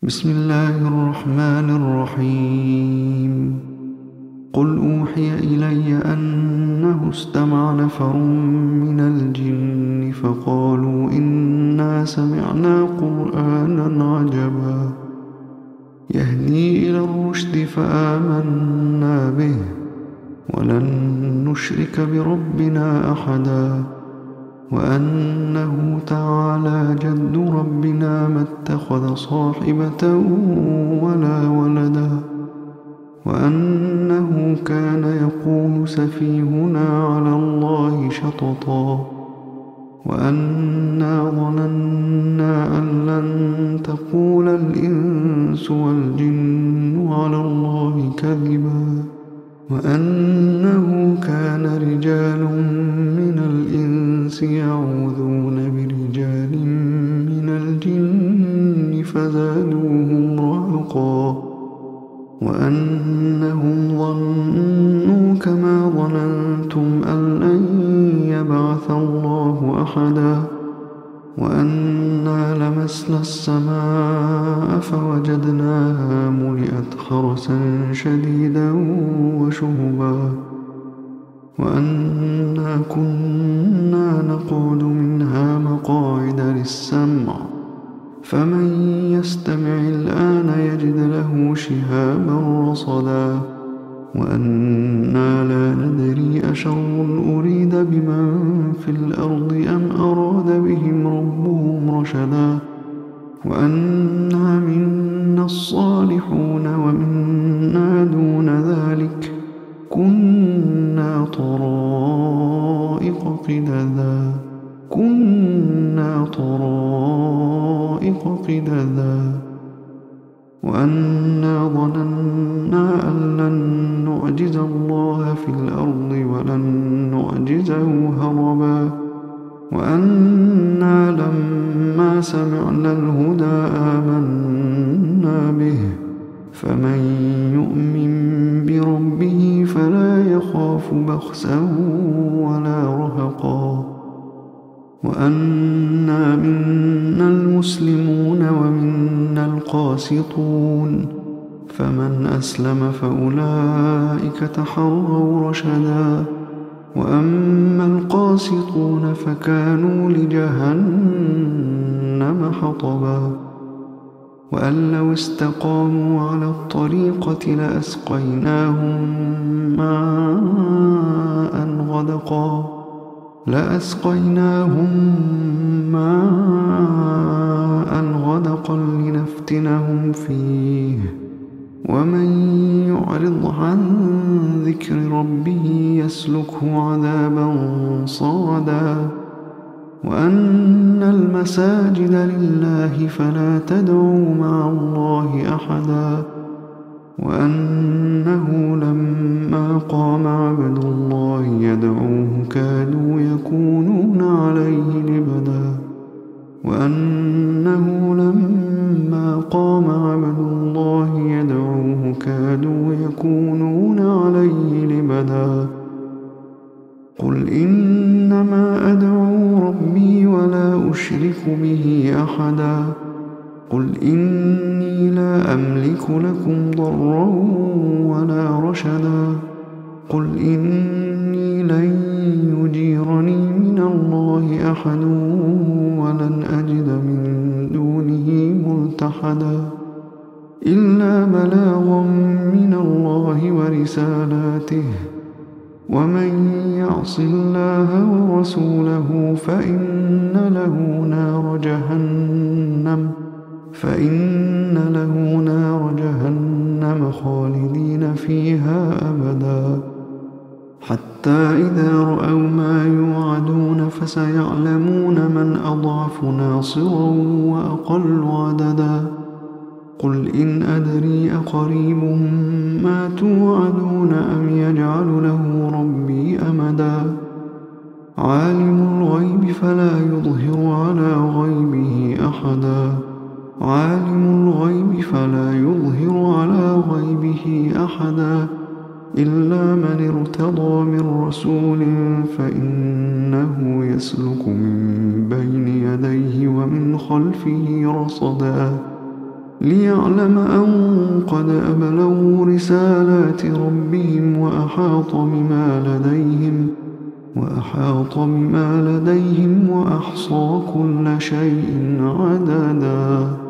بسم الله الرحمن الرحيم. قل أوحي إلي أنه استمع نفر من الجن فقالوا إنا سمعنا قرآنا عجبا يهدي إلى الرشد فآمنا به ولن نشرك بربنا أحدا وأنه تعالى جد ربنا ما اتخذ صاحبة ولا ولدا وأنه كان يقول سفيهنا على الله شططا وأنا ظننا أن لن تقول الإنس والجن على الله كذبا وأنه كان رجال من الإنس يعوذون برجال من الجن فزادوهم رهقا وأنهم ظنوا كما ظننتم أن لن يبعث الله أحدا وأنا لمسنا السماء فوجدناها ملئت حرسا شديدا وشهبا وأنا كنا نقعد منها مقاعد للسمع فمن يستمع الآن يجد له شهابا رصدا وأنا لا ندري أشر أريد بمن في الأرض أم أراد بهم ربهم رشدا وأنا منا الصالحون ومنا دون ذلك كنا طرائق قددا وأنا ظننا أن لن نعجز الله في الأرض ولن نعجزه هربا وأنا لما سمعنا الهدى آمنا به فمن يؤمن بربه فلا يخاف بخسا ولا رهقا وأنا منا المسلمون ومنا القاسطون فمن أسلم فأولئك تحروا رشدا وأما القاسطون فكانوا لجهنم حطبا وأن لو استقاموا على الطريقة لأسقيناهم ماء غدقا لنفتنهم فيه ومن يعرض عن ذكر ربه يسلكه عذابا صعدا وأن المساجد لله فلا تدعوا مع الله أحدا وأنه لما قام عبد الله يدعوه كادوا يكونون عليه لبدا وأنه لما قام عبد الله يدعوه كادوا يكونون عليه لبدا قل إنما أدعو ربي ولا أشرك به أحدا قل إني لا أملك لكم ضرا ولا رشدا قل إني لن يجيرني من الله أحد ولن أجد من دونه ملتحدا إلا بلاغا من الله ورسالاته ومن يعص الله ورسوله فإن له نار جهنم خالدين فيها أبدا حتى إذا رأوا ما يوعدون فسيعلمون من أضعف ناصرا وأقل عددا قل إن أدري أقريب ما توعدون أم يجعل له ربي أمدا عالم الغيب فلا يظهر على غيبه أحدا إلا من ارتضى من رسول فإنه يسلك من بين يديه ومن خلفه رصدا ليعلم أن قد أبلغوا رسالات ربهم وأحاط بما لديهم وأحصى كل شيء عددا.